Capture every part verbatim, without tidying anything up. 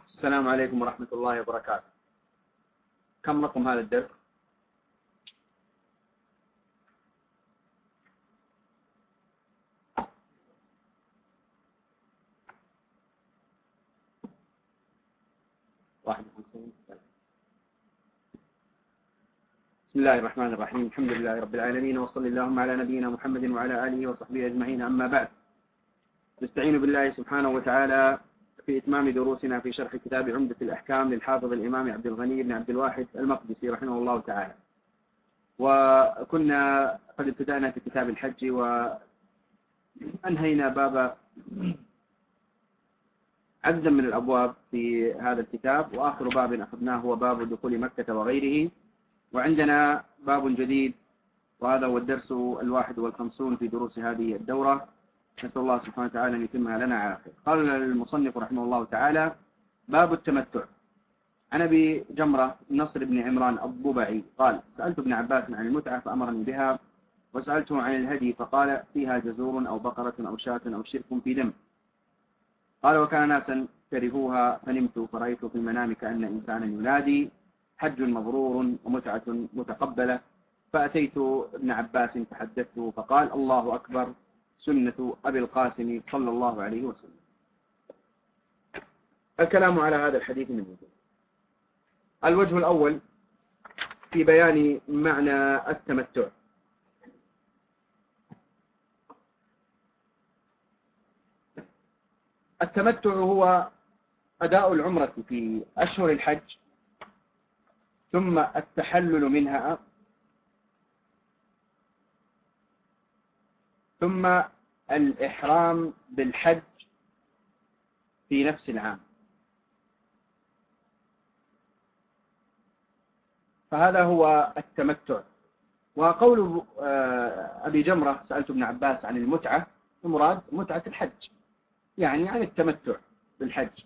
السلام عليكم ورحمة الله وبركاته. كم رقم هذا الدرس؟ واحد وخمسين. بسم الله الرحمن الرحيم. الحمد لله رب العالمين، وصلى اللهم على نبينا محمد وعلى آله وصحبه أجمعين. أما بعد، نستعين بالله سبحانه وتعالى في إتمام دروسنا في شرح كتاب عمدة الأحكام للحافظ الإمام عبد الغني بن عبد الواحد المقدسي رحمه الله تعالى. وكنا قد ابتدأنا في كتاب الحج وأنهينا باب عددا من الأبواب في هذا الكتاب، وآخر باب أخذناه هو باب دخول مكة وغيره. وعندنا باب جديد، وهذا هو الدرس الواحد والخمسون في دروس هذه الدورة. نسأل الله سبحانه وتعالى أن يتمها لنا على خير. قال المصنف رحمه الله تعالى: باب التمتع. عن أبي جمرة نصر بن عمران الضبعي قال: سألت ابن عباس عن المتعة فأمرني بها، وسألته عن الهدي فقال: فيها جزور أو بقرة أو شاة أو شرك في دم. قال: وكان ناسا كرهوها فنمت فرأيت في المنام كأن إنسانا ينادي: حج مبرور ومتعة متقبلة. فأتيت ابن عباس فحدثته فقال: الله أكبر، سنة أبي القاسم صلى الله عليه وسلم. الكلام على هذا الحديث من وجه. الوجه الأول في بيان معنى التمتع. التمتع هو أداء العمرة في أشهر الحج ثم التحلل منها ثم الإحرام بالحج في نفس العام. فهذا هو التمتع. وقول أبي جمرة سألت ابن عباس عن المتعة، المراد متعة الحج، يعني عن التمتع بالحج.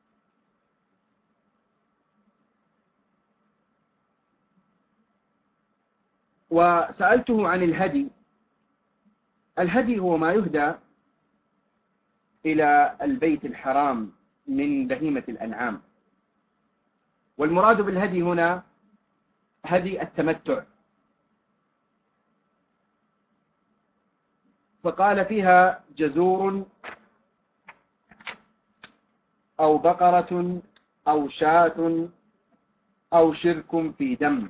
وسألته عن الهدي. الهدي هو ما يهدى إلى البيت الحرام من بهيمة الأنعام، والمراد بالهدي هنا هدي التمتع. فقال: فيها جزور أو بقرة أو شاة أو شرك في دم.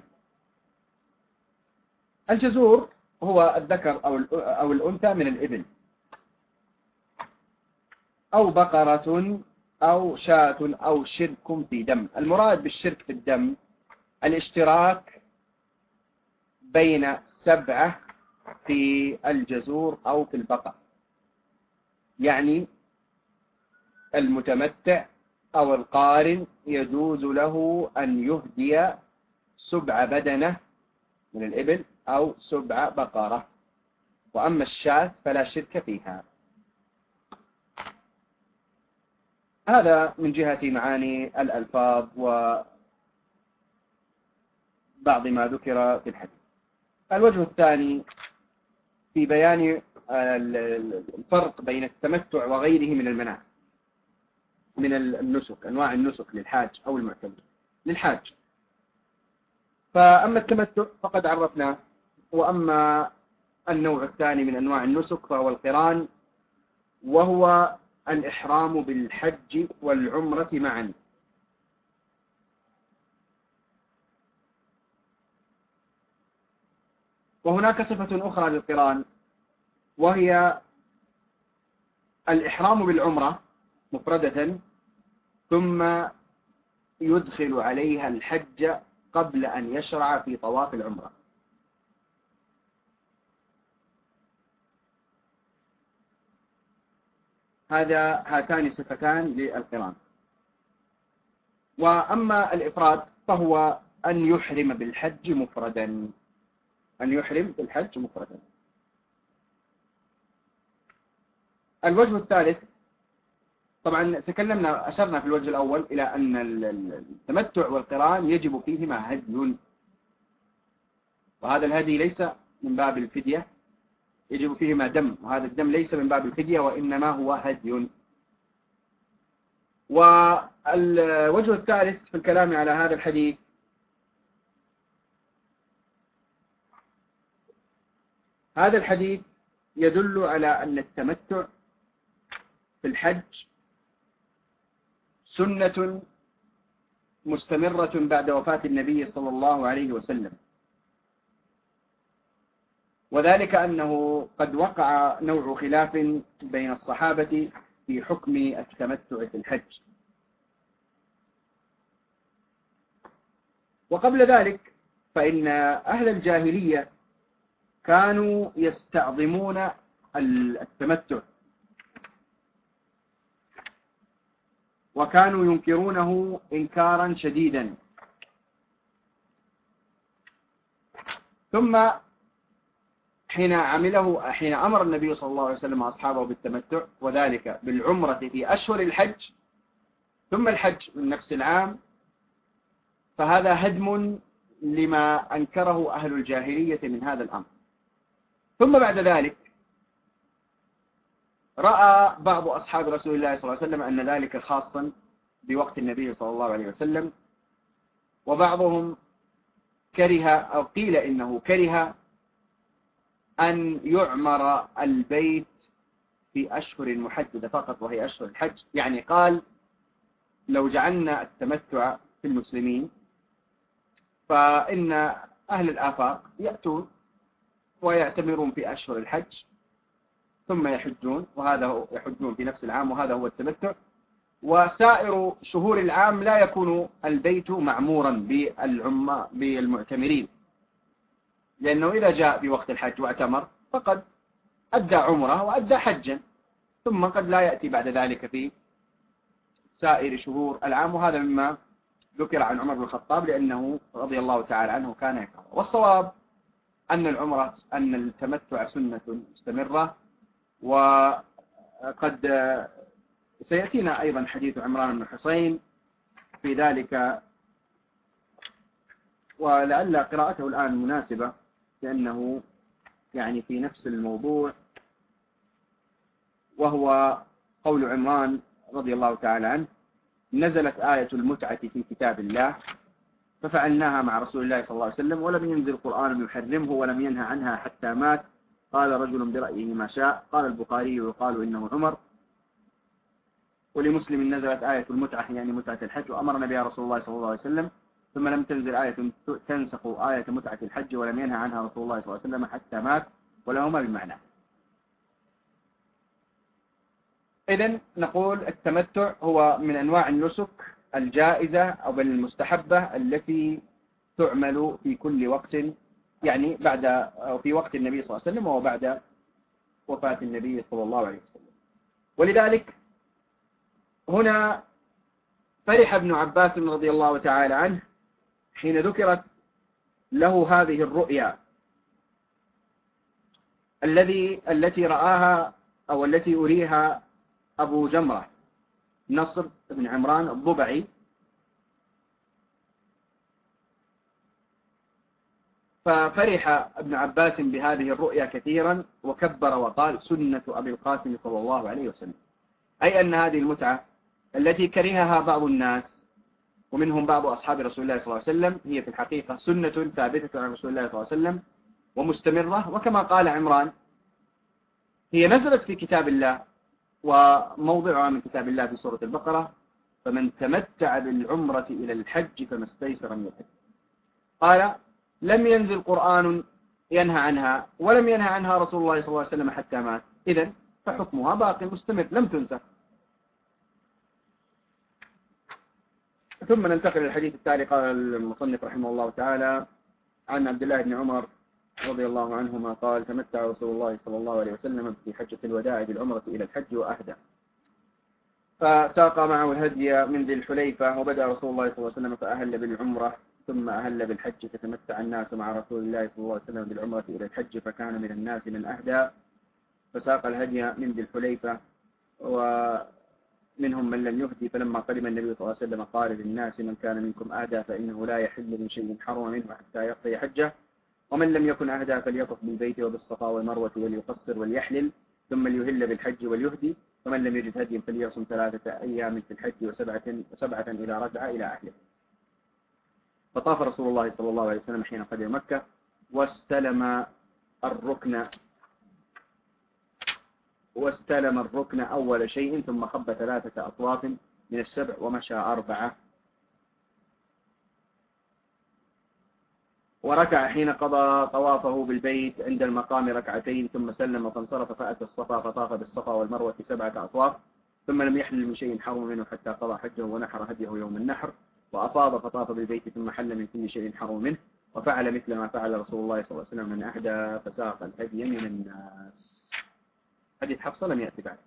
الجزور هو الذكر أو الأنثى من الإبل، أو بقرة أو شاة أو شرك في دم. المراد بالشرك في الدم الاشتراك بين سبعة في الجزور أو في البقر، يعني المتمتع أو القارن يجوز له أن يهدي سبع بدنة من الإبل أو سبع بقرة، وأما الشاة فلا شرك فيها. هذا من جهة معاني الألفاظ وبعض ما ذكر في الحديث. الوجه الثاني في بيان الفرق بين التمتع وغيره من المناسك، من النسك، أنواع النسك للحاج أو المعتمر للحاج. فأما التمتع فقد عرفناه، وأما النوع الثاني من أنواع النسك فهو القران، وهو الإحرام بالحج والعمرة معا. وهناك صفة أخرى للقران، وهي الإحرام بالعمرة مفردة ثم يدخل عليها الحج قبل أن يشرع في طواف العمرة. هذا هاتان صفتان للقران. وأما الإفراد فهو أن يحرم بالحج مفردا، أن يحرم بالحج مفردا. الوجه الثالث، طبعا تكلمنا أشرنا في الوجه الأول إلى أن التمتع والقران يجب فيهما هدي، وهذا الهدي ليس من باب الفدية، يجب فيهما دم، وهذا الدم ليس من باب الفدية وإنما هو هدي. والوجه الثالث في الكلام على هذا الحديث هذا الحديث يدل على أن التمتع في الحج سنة مستمرة بعد وفاة النبي صلى الله عليه وسلم، وذلك أنه قد وقع نوع خلاف بين الصحابة في حكم التمتع في الحج. وقبل ذلك فإن أهل الجاهلية كانوا يستعظمون التمتع وكانوا ينكرونه إنكارا شديدا، ثم حين عمله حين أمر النبي صلى الله عليه وسلم أصحابه بالتمتع وذلك بالعمرة في أشهر الحج ثم الحج من نفس العام، فهذا هدم لما أنكره أهل الجاهلية من هذا الأمر. ثم بعد ذلك رأى بعض أصحاب رسول الله صلى الله عليه وسلم أن ذلك خاصا بوقت النبي صلى الله عليه وسلم، وبعضهم كره أو قيل إنه كره أن يعمر البيت في أشهر محددة فقط وهي أشهر الحج، يعني قال لو جعلنا التمتع في المسلمين فإن أهل الآفاق يأتون ويعتمرون في أشهر الحج ثم يحجون، وهذا هو يحجون في نفس العام وهذا هو التمتع، وسائر شهور العام لا يكون البيت معمورا بالعم بالمعتمرين، لأنه إذا جاء بوقت الحج واعتمر فقد أدى عمره وأدى حجا، ثم قد لا يأتي بعد ذلك في سائر شهور العام، وهذا مما ذكر عن عمر بن الخطاب لأنه رضي الله تعالى عنه كان يكره. والصواب أن العمرة أن التمتع سنة مستمرة، وقد سيأتينا أيضا حديث عمران بن حسين في ذلك، ولعل قراءته الآن مناسبة لأنه يعني في نفس الموضوع، وهو قول عمران رضي الله تعالى عنه: نزلت آية المتعة في كتاب الله ففعلناها مع رسول الله صلى الله عليه وسلم ولم ينزل قرآن يحرمه ولم ينهى عنها حتى مات، قال رجل برأيه ما شاء. قال البخاري ويقال إنه عمر. ولمسلم نزلت آية المتعة يعني متعة الحج وأمرنا بها رسول الله صلى الله عليه وسلم، ثم لم تنزل آية تنسخ آية متعة الحج ولم ينهى عنها رسول الله صلى الله عليه وسلم حتى مات، ولهما بالمعنى. إذن نقول التمتع هو من أنواع النسك الجائزة أو بل المستحبة التي تعمل في كل وقت، يعني بعد أو في وقت النبي صلى الله عليه وسلم وبعد وفاة النبي صلى الله عليه وسلم. ولذلك هنا فرح ابن عباس رضي الله تعالى عنه حين ذكرت له هذه الرؤيا الذي التي رآها أو التي أريها أبو جمرة نصر بن عمران الضبعي، ففرح ابن عباس بهذه الرؤيا كثيرا وكبر وقال: سنة أبي القاسم صلى الله عليه وسلم، أي أن هذه المتعة التي كرهها بعض الناس ومنهم بعض أصحاب رسول الله صلى الله عليه وسلم هي في الحقيقة سنة ثابتة عن رسول الله صلى الله عليه وسلم ومستمرة، وكما قال عمران هي نزلت في كتاب الله وموضعها من كتاب الله في سورة البقرة: فمن تمتع بالعمرة إلى الحج فما استيسر من الحج. قال: لم ينزل قرآن ينهى عنها ولم ينهى عنها رسول الله صلى الله عليه وسلم حتى مات، إذن فحكمها باقي مستمر لم تنسخ. ثم ننتقل للحديث التالي. قال المصنف رحمه الله تعالى: عن عبد الله بن عمر رضي الله عنهما قال: تمتع رسول الله صلى الله عليه وسلم في حجة الوداع بالعمرة إلى الحج وأهدى، فساق معه الهدي من ذي الحليفة، وبدأ رسول الله صلى الله عليه وسلم فأهل بالعمرة ثم أهل بالحج، فتمتع الناس مع رسول الله صلى الله عليه وسلم بالعمرة إلى الحج، فكان من الناس من أهدى فساق الهدي من ذي الحليفة ومنهم من لم يهدي. فلما قدم النبي صلى الله عليه وسلم قال للناس: من كان منكم أهدى فإنه لا يحل من شيء حرم منه حتى يقضي حجه، ومن لم يكن أهدى فليطف بالبيت وبالصفا والمروة وليقصر وليحلل ثم ليهل بالحج وليهدي. فمن لم يجد هديا فليصم ثلاثة أيام في الحج وسبعة, وسبعة إلى رجع إلى أهله. فطاف رسول الله صلى الله عليه وسلم حين قدم مكة واستلم الركن واستلم الركن أول شيء، ثم خب ثلاثة أطواف من السبع ومشى أربعة، وركع حين قضى طوافه بالبيت عند المقام ركعتين، ثم سلم فانصرف فأتى الصفا فطاف بالصفا والمروة سبعة أطواف، ثم لم يحلل من شيء حرم منه حتى قضى حجه ونحر هديه يوم النحر، وأفاض فطاف بالبيت ثم حل من كل شيء حرم منه، وفعل مثل ما فعل رسول الله صلى الله عليه وسلم من أحدى فساق الهدي من الناس. حديث حفصة لم يأتي بعد.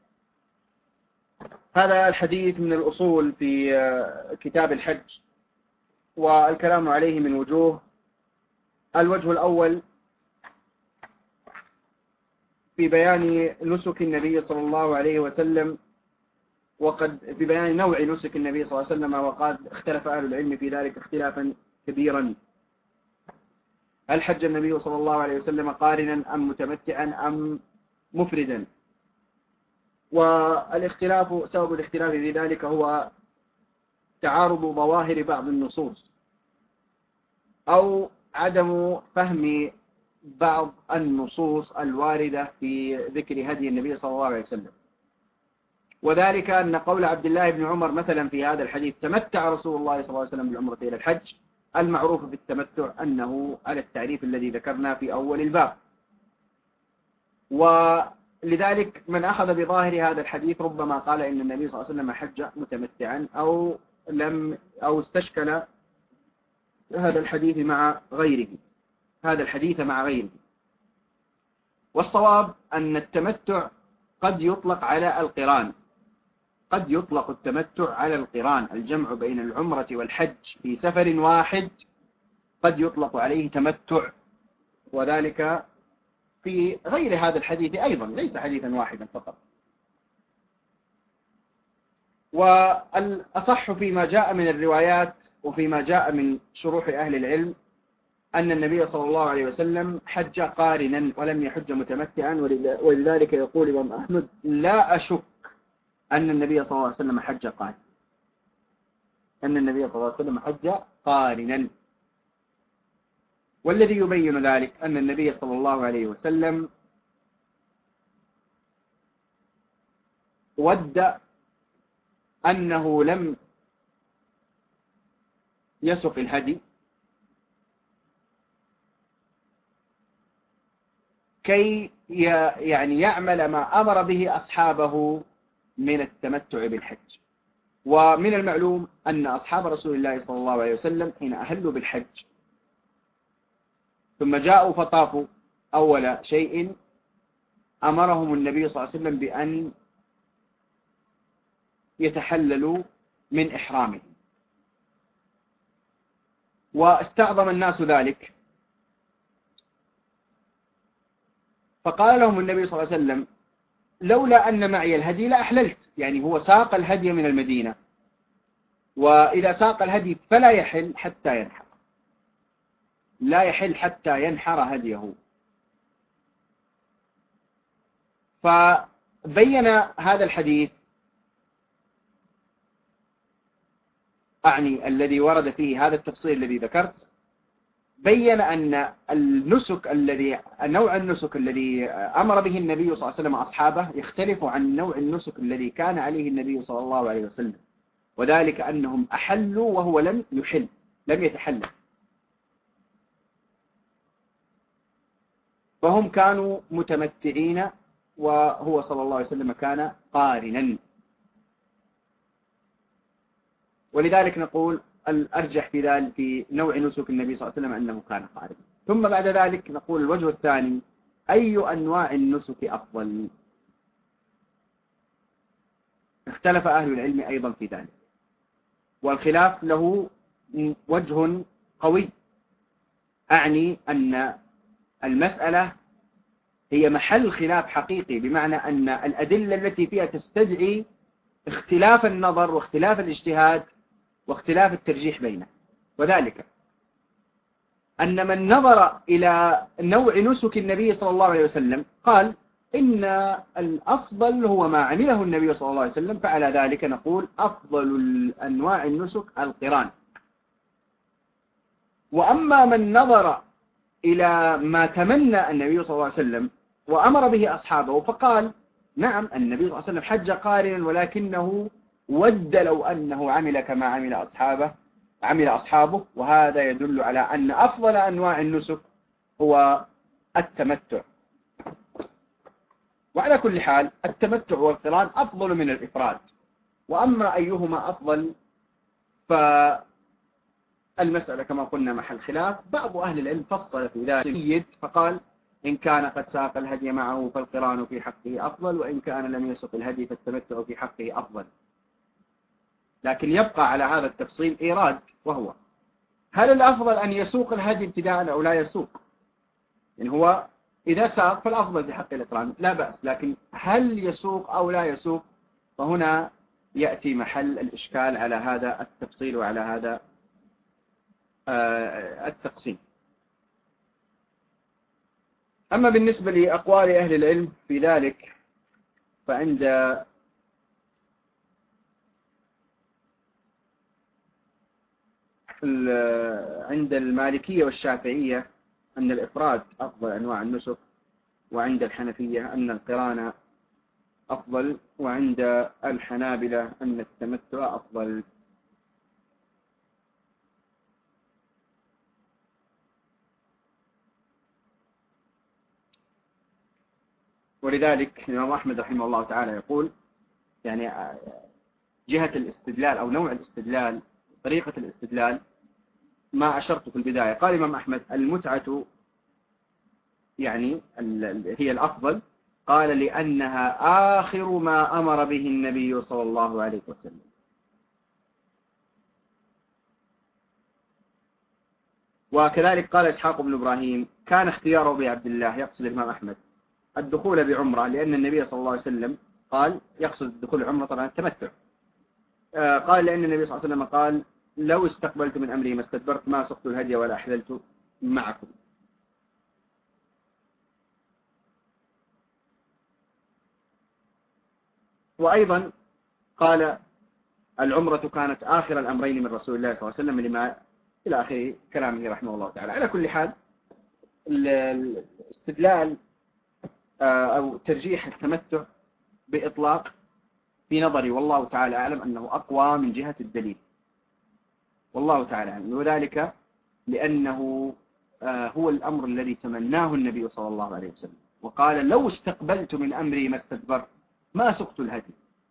هذا الحديث من الأصول في كتاب الحج، والكلام عليه من وجوه. الوجه الأول في بيان نسك النبي صلى الله عليه وسلم، وقد في بيان نوع نسك النبي صلى الله عليه وسلم، وقد اختلف أهل العلم في ذلك اختلافا كبيرا. هل حج النبي صلى الله عليه وسلم قارنا أم متمتعا أم مفردا؟ والاختلاف سبب الاختلاف في ذلك هو تعارض ظواهر بعض النصوص أو عدم فهم بعض النصوص الواردة في ذكر هدي النبي صلى الله عليه وسلم. وذلك أن قول عبد الله بن عمر مثلا في هذا الحديث تمتع رسول الله صلى الله عليه وسلم بالعمرة إلى الحج، المعروف في التمتع أنه على التعريف الذي ذكرنا في أول الباب. ولذلك من أخذ بظاهر هذا الحديث ربما قال إن النبي صلى الله عليه وسلم حج متمتعا، أو لم أو استشكل هذا الحديث مع غيره هذا الحديث مع غيره. والصواب أن التمتع قد يطلق على القران، قد يطلق التمتع على القران، الجمع بين العمرة والحج في سفر واحد قد يطلق عليه تمتع، وذلك في غير هذا الحديث أيضا، ليس حديثا واحدا فقط. والأصح فيما جاء من الروايات وفيما جاء من شروح أهل العلم أن النبي صلى الله عليه وسلم حج قارنا ولم يحج متمتعا، ولذلك يقول الإمام أحمد لا أشك أن النبي صلى الله عليه وسلم حج قارنا، أن النبي صلى الله عليه وسلم حج قارنا. والذي يبين ذلك أن النبي صلى الله عليه وسلم ود أنه لم يسق الهدي كي يعني يعمل ما أمر به أصحابه من التمتع بالحج. ومن المعلوم أن أصحاب رسول الله صلى الله عليه وسلم حين أهلوا بالحج ثم جاءوا فطافوا أول شيء أمرهم النبي صلى الله عليه وسلم بأن يتحللوا من إحرامه، واستعظم الناس ذلك، فقال لهم النبي صلى الله عليه وسلم لولا أن معي الهدي لأحللت. يعني هو ساق الهدي من المدينة، وإذا ساق الهدي فلا يحل حتى ينحر، لا يحل حتى ينحر هديه. فبين هذا الحديث أعني الذي ورد فيه هذا التفصيل الذي ذكرت، بين أن النسك الذي نوع النسك الذي أمر به النبي صلى الله عليه وسلم أصحابه يختلف عن نوع النسك الذي كان عليه النبي صلى الله عليه وسلم، وذلك أنهم أحلوا وهو لم يحل، لم يتحلل، فهم كانوا متمتعين وهو صلى الله عليه وسلم كان قارنا. ولذلك نقول الأرجح في ذلك في نوع نسك النبي صلى الله عليه وسلم أنه كان قارنا. ثم بعد ذلك نقول الوجه الثاني أي أنواع النسك أفضل؟ اختلف أهل العلم أيضا في ذلك، والخلاف له وجه قوي، أعني أن المسألة هي محل خلاف حقيقي، بمعنى أن الأدلة التي فيها تستدعي اختلاف النظر واختلاف الاجتهاد واختلاف الترجيح بينه. وذلك أن من نظر إلى نوع نسك النبي صلى الله عليه وسلم قال إن الأفضل هو ما عمله النبي صلى الله عليه وسلم، فعلى ذلك نقول أفضل الأنواع النسك القران. وأما من نظر إلى ما تمنى النبي صلى الله عليه وسلم وأمر به أصحابه فقال نعم النبي صلى الله عليه وسلم حج قارنا، ولكنه ود لو أنه عمل كما عمل أصحابه عمل أصحابه وهذا يدل على أن أفضل أنواع النسك هو التمتع. وعلى كل حال التمتع والقران أفضل من الإفراد، وأما أيهما أفضل فالمسألة كما قلنا محل خلاف. بعض أهل العلم فصل في ذلك فقال إن كان قد ساق الهدي معه فالقران في حقه أفضل، وإن كان لم يسق الهدي فالتمتع في حقه أفضل. لكن يبقى على هذا التفصيل إيراد، وهو هل الأفضل أن يسوق الهدي ابتداء أو لا يسوق؟ يعني هو إذا ساق فالأفضل بحق الإقران لا بأس، لكن هل يسوق أو لا يسوق؟ فهنا يأتي محل الإشكال على هذا التفصيل وعلى هذا التقسيم. أما بالنسبة لأقوال أهل العلم في ذلك فعند عند المالكية والشافعية أن الإفراد أفضل أنواع النسك، وعند الحنفية أن القران أفضل، وعند الحنابلة أن التمتع أفضل. ولذلك الإمام أحمد رحمه الله تعالى يقول يعني جهة الاستدلال أو نوع الاستدلال طريقة الاستدلال ما أشرت في البداية. قال الإمام أحمد المتعة يعني هي الأفضل، قال لأنها آخر ما أمر به النبي صلى الله عليه وسلم. وكذلك قال إسحاق بن إبراهيم كان اختياره بعبد الله، يقصد الإمام أحمد الدخول بعمرة، لأن النبي صلى الله عليه وسلم قال يقصد الدخول بعمرة طبعا التمتع، قال لأن النبي صلى الله عليه وسلم قال لو استقبلت من أمري ما استدبرت ما سقت الهدي ولا أحللت معكم. وأيضا قال العمرة كانت آخر الأمرين من رسول الله صلى الله عليه وسلم لما إلى آخر كلامه رحمه الله تعالى. على كل حال الاستدلال أو ترجيح التمتع بإطلاق في نظري والله تعالى أعلم أنه أقوى من جهة الدليل، والله تعالى أعلم، وذلك لأنه هو الأمر الذي تمناه النبي صلى الله عليه وسلم، وقال لو استقبلت من أمري ما استدبرت ما سقت الهدي.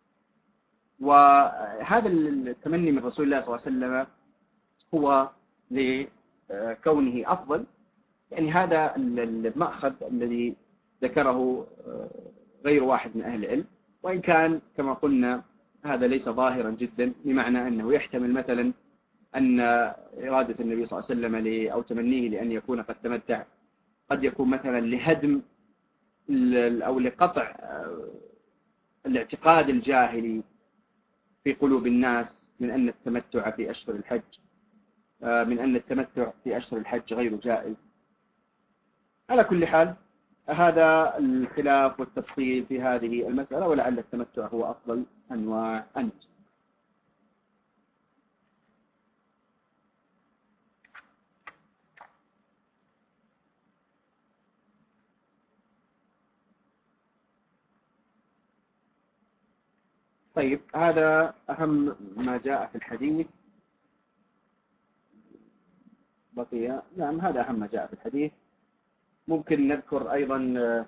وهذا التمني من رسول الله صلى الله عليه وسلم هو لكونه أفضل، يعني هذا المأخذ الذي ذكره غير واحد من أهل العلم، وإن كان كما قلنا هذا ليس ظاهرا جدا، بمعنى أنه يحتمل مثلا أن إرادة النبي صلى الله عليه وسلم أو تمنيه لأن يكون قد تمتع قد يكون مثلا لهدم أو لقطع الاعتقاد الجاهلي في قلوب الناس من أن التمتع في أشهر الحج من أن التمتع في أشهر الحج غير جائز. على كل حال هذا الخلاف والتفصيل في هذه المسألة، ولعل التمتع هو أفضل أنواع النسك. طيب هذا أهم ما جاء في الحديث. بقي نعم هذا أهم ما جاء في الحديث. ممكن نذكر أيضا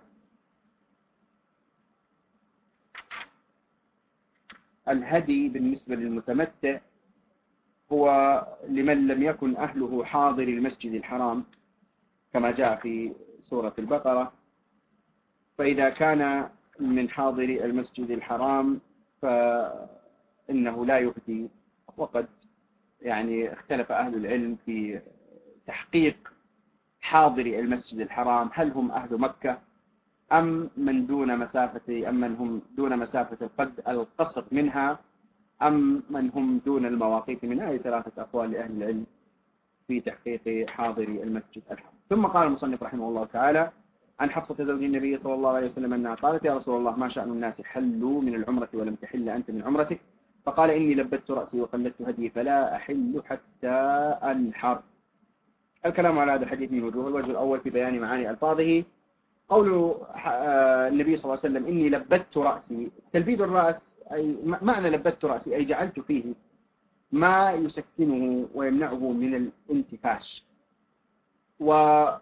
الهدي بالنسبة للمتمتع هو لمن لم يكن أهله حاضر المسجد الحرام كما جاء في سورة البقرة، فإذا كان من حاضر المسجد الحرام فإنه لا يهدي. وقد يعني اختلف أهل العلم في تحقيق حاضر المسجد الحرام، هل هم أهل مكة أم من دون مسافة أم من هم دون مسافة القد القصر منها أم من هم دون المواقيت منها. هذه ثلاثة أقوال لأهل العلم في تحقيق حاضر المسجد الحرام. ثم قال المصنف رحمه الله تعالى عن حفصة زوج النبي صلى الله عليه وسلم أنها قالت يا رسول الله ما شأن الناس حلوا من العمرة ولم تحل أنت من عمرتك؟ فقال إني لبت رأسي وقلدت هدي فلا أحل حتى أنحر. الكلام على هذا الحديث من وجوه. الوجه الأول في بيان معاني ألفاظه قول النبي صلى الله عليه وسلم إني لبت رأسي. تلبيد الرأس أي معنى لبت رأسي أي جعلت فيه ما يسكنه ويمنعه من الانتفاش. وهذا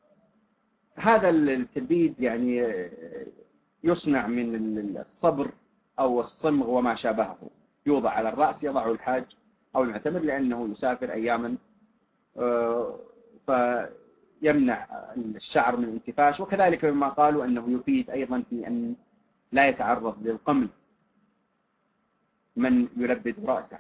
التلبيد يعني يصنع من الصبر أو الصمغ وما شابهه، يوضع على الرأس يضعه الحاج أو المعتمر لأنه يسافر أياما فيمنع الشعر من الانتفاش. وكذلك مما قالوا أنه يفيد أيضا في أن لا يتعرض للقمل من يلبد رأسه.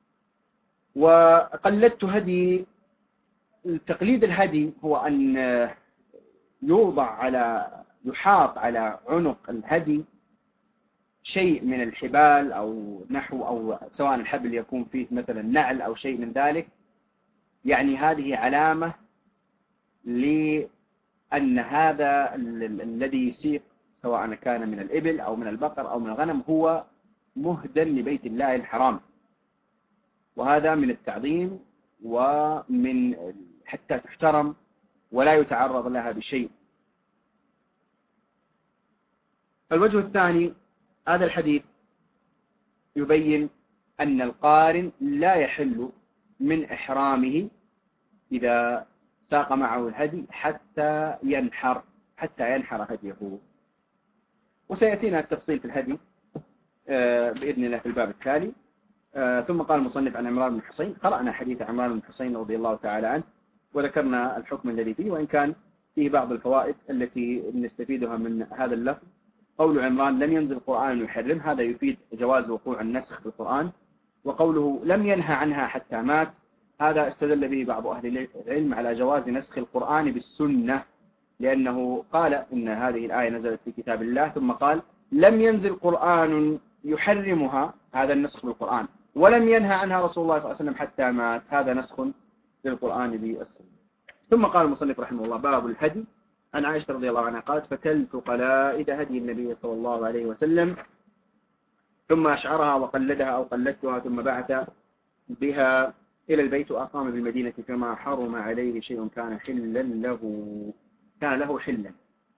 وقلدت هدي، تقليد الهدي هو أن يوضع على يحاط على عنق الهدي شيء من الحبال أو نحو، أو سواء الحبل يكون فيه مثلا نعل أو شيء من ذلك، يعني هذه علامة لأن هذا الذي يسيق سواء كان من الإبل أو من البقر أو من الغنم هو مهدى لبيت الله الحرام، وهذا من التعظيم ومن حتى تحترم ولا يتعرض لها بشيء. الوجه الثاني، هذا الحديث يبين أن القارن لا يحل من إحرامه إذا ساق معه الهدي حتى ينحر حتى ينحر هديه. وسيأتينا التفصيل في الهدي بإذن الله في الباب التالي. ثم قال المصنف عن عمران بن حسين. قرأنا حديث عمران بن حسين رضي الله تعالى عنه وذكرنا الحكم الذي فيه، وإن كان فيه بعض الفوائد التي نستفيدها من هذا اللفظ. قول عمران لم ينزل القرآن يحرم، هذا يفيد جواز وقوع النسخ في القرآن. وقوله لم ينهى عنها حتى مات، هذا استدل به بعض أهل العلم على جواز نسخ القرآن بالسنة، لأنه قال إن هذه الآية نزلت في كتاب الله، ثم قال لم ينزل قرآن يحرمها، هذا النسخ بالقرآن، ولم ينهى عنها رسول الله صلى الله عليه وسلم حتى مات، هذا نسخ للقرآن بالسنة. ثم قال المصنف رحمه الله باب الهدي. عن عائشة رضي الله عنها قالت فتلت قلائد هدي النبي صلى الله عليه وسلم ثم أشعرها وقلدها أو قلدتها ثم بعث بها إلى البيت وأقام بالمدينة فما حرم عليه شيء كان حلا له كان له حلا.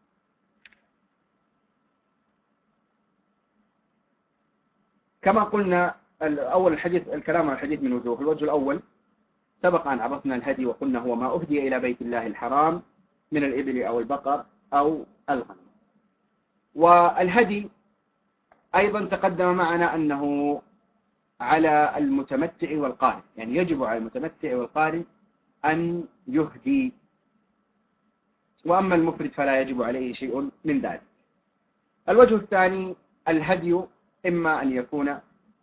كما قلنا أول الحديث، الكلام عن الحديث من وجوه. الوجه الأول سبق أن عرفنا الهدي وقلنا هو ما أهدي إلى بيت الله الحرام من الإبل أو البقر أو الغنم. والهدي أيضا تقدم معنا أنه على المتمتع والقارن، يعني يجب على المتمتع والقارن أن يهدي، وأما المفرد فلا يجب عليه شيء من ذلك. الوجه الثاني الهدي إما أن يكون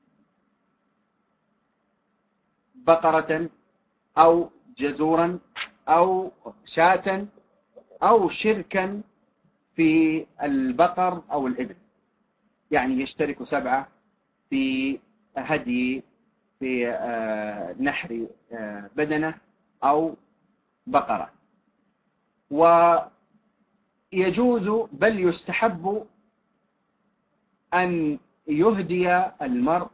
بقرة أو جزورا أو شاة أو شركا في البقر أو الإبل، يعني يشترك سبعة في هدي في نحر بدنة أو بقرة. ويجوز بل يستحب أن يهدي المرء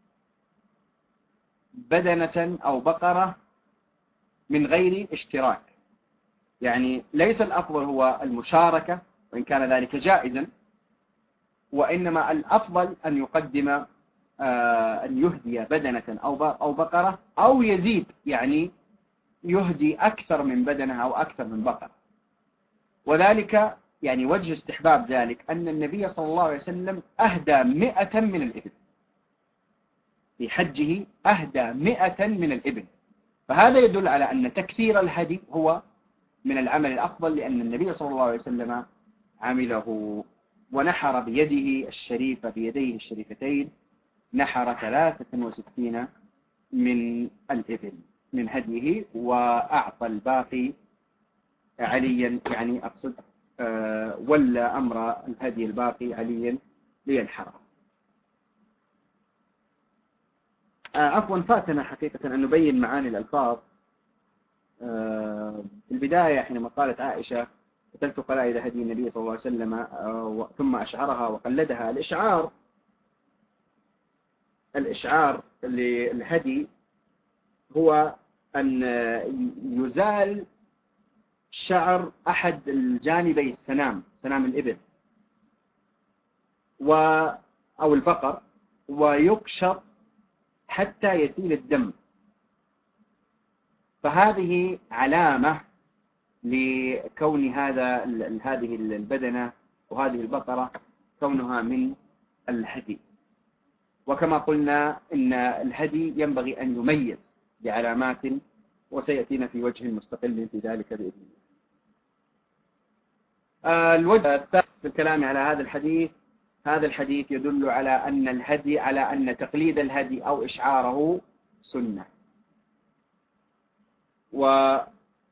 بدنة أو بقرة من غير اشتراك، يعني ليس الأفضل هو المشاركة وإن كان ذلك جائزا، وإنما الأفضل أن يقدم أن يهدي بدنة أو بقرة أو يزيد، يعني يهدي أكثر من بدنة أو أكثر من بقرة. وذلك يعني وجه استحباب ذلك أن النبي صلى الله عليه وسلم أهدى مئة من الإبل في حجه، أهدى مئة من الإبل، فهذا يدل على أن تكثير الهدي هو من العمل الأفضل، لأن النبي صلى الله عليه وسلم عمله ونحر بيده الشريفة بيديه الشريفتين، نحر ثلاثة وستين من الإبل من هديه، وأعطى الباقي عليا، يعني أقصد أه ولا أمر الهدي الباقي عليا لينحره. أه عفوا فاتنا حقيقة أن نبين معاني الألفاظ. أه في البداية حينما قالت عائشة فتلت قلائد هدي النبي صلى الله عليه وسلم ثم أشعرها وقلدها. الإشعار الإشعار للهدي هو أن يزال شعر أحد الجانبي السنام، سنام الإبل و أو البقر، ويقشط حتى يسيل الدم. فهذه علامة لكون هذا هذه البدنة وهذه البقرة كونها من الهدي. وكما قلنا إن الهدي ينبغي أن يميز بعلامات، وسيأتينا في وجه مستقل في ذلك بإذن الله. الوجه الثالث في الكلام على هذا الحديث، هذا الحديث يدل على أن الهدي على أن تقليد الهدي أو إشعاره سنة. وهذا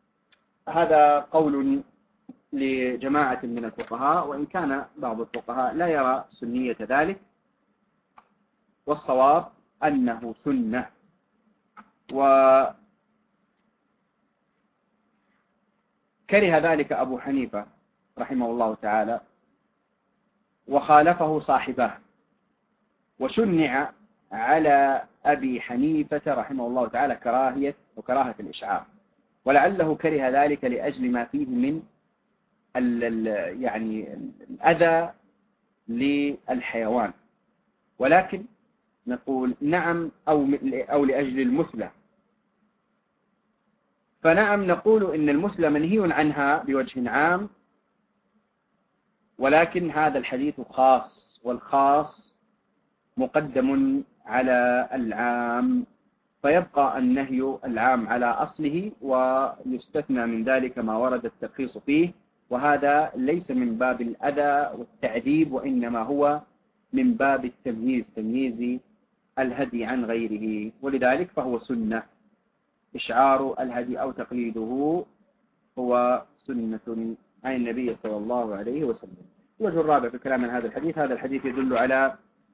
قول لجماعة من الفقهاء، وإن كان بعض الفقهاء لا يرى سنية ذلك، والصواب أنه سنة. وكره ذلك أبو حنيفة رحمه الله تعالى، وخالفه صاحبه، وشنع على أبي حنيفة رحمه الله تعالى كراهية وكراهة الإشعار، ولعله كره ذلك لأجل ما فيه من ال يعني الأذى للحيوان. ولكن نقول نعم، أو أو لأجل المثلى، فنعم نقول إن المثلى منهي عنها بوجه عام، ولكن هذا الحديث خاص، والخاص مقدم على العام، فيبقى النهي العام على أصله، ويستثنى من ذلك ما ورد الترخيص فيه، وهذا ليس من باب الأذى والتعذيب، وإنما هو من باب التمييز، تمييز الهدي عن غيره. ولذلك فهو سنة، إشعار الهدي أو تقليده هو سنة عن النبي صلى الله عليه وسلم. الوجه الرابع في الكلام عن هذا الحديث، هذا الحديث يدل على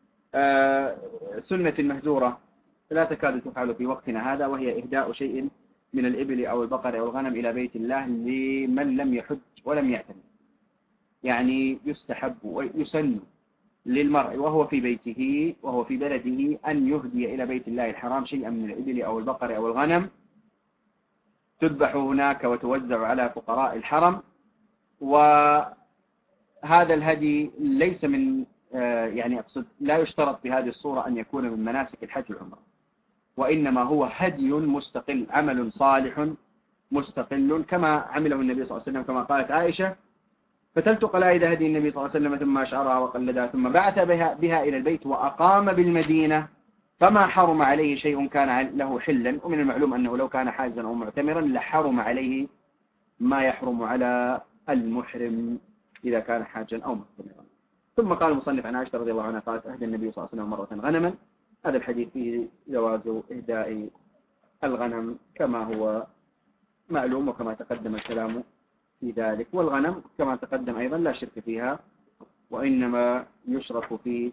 سنة مهجورة لا تكاد تفعل في وقتنا هذا، وهي إهداء شيء من الإبل أو البقر أو الغنم إلى بيت الله لمن لم يحج ولم يعتمر. يعني يستحب ويسن للمرء وهو في بيته وهو في بلده أن يهدي إلى بيت الله الحرام شيئا من الإبل أو البقر أو الغنم، تذبح هناك وتوزع على فقراء الحرم. وهذا الهدي ليس من يعني أقصد لا يشترط في هذه الصورة أن يكون من مناسك الحج والعمرة، وإنما هو هدي مستقل، عمل صالح مستقل كما عمله النبي صلى الله عليه وسلم، كما قالت عائشة: فتلت قلائد هدي النبي صلى الله عليه وسلم ثم أشعرها وقلدها ثم بعث بها, بها إلى البيت وأقام بالمدينة، فما حرم عليه شيء كان له حلا. ومن المعلوم أنه لو كان حاجا أو معتمرا لحرم عليه ما يحرم على المحرم إذا كان حاجا أو معتمرا. ثم قال المصنف عن عائشة رضي الله عنها قالت: أهدى النبي صلى الله عليه وسلم مرة غنما. هذا الحديث فيه جواز إهداء الغنم كما هو معلوم، وكما تقدم الكلام في ذلك. والغنم كما تقدم أيضا لا شرك فيها، وإنما يشرك في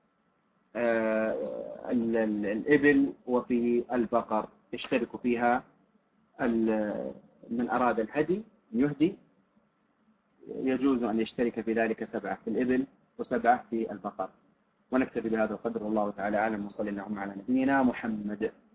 الإبل وفي البقر، يشترك فيها من أراد الهدي يهدي، يجوز أن يشترك في ذلك سبعة في الإبل وسبعة في البقر. ونكتفي بهذا القدر، والله تعالى أعلم، وصلى اللهم على نبينا محمد.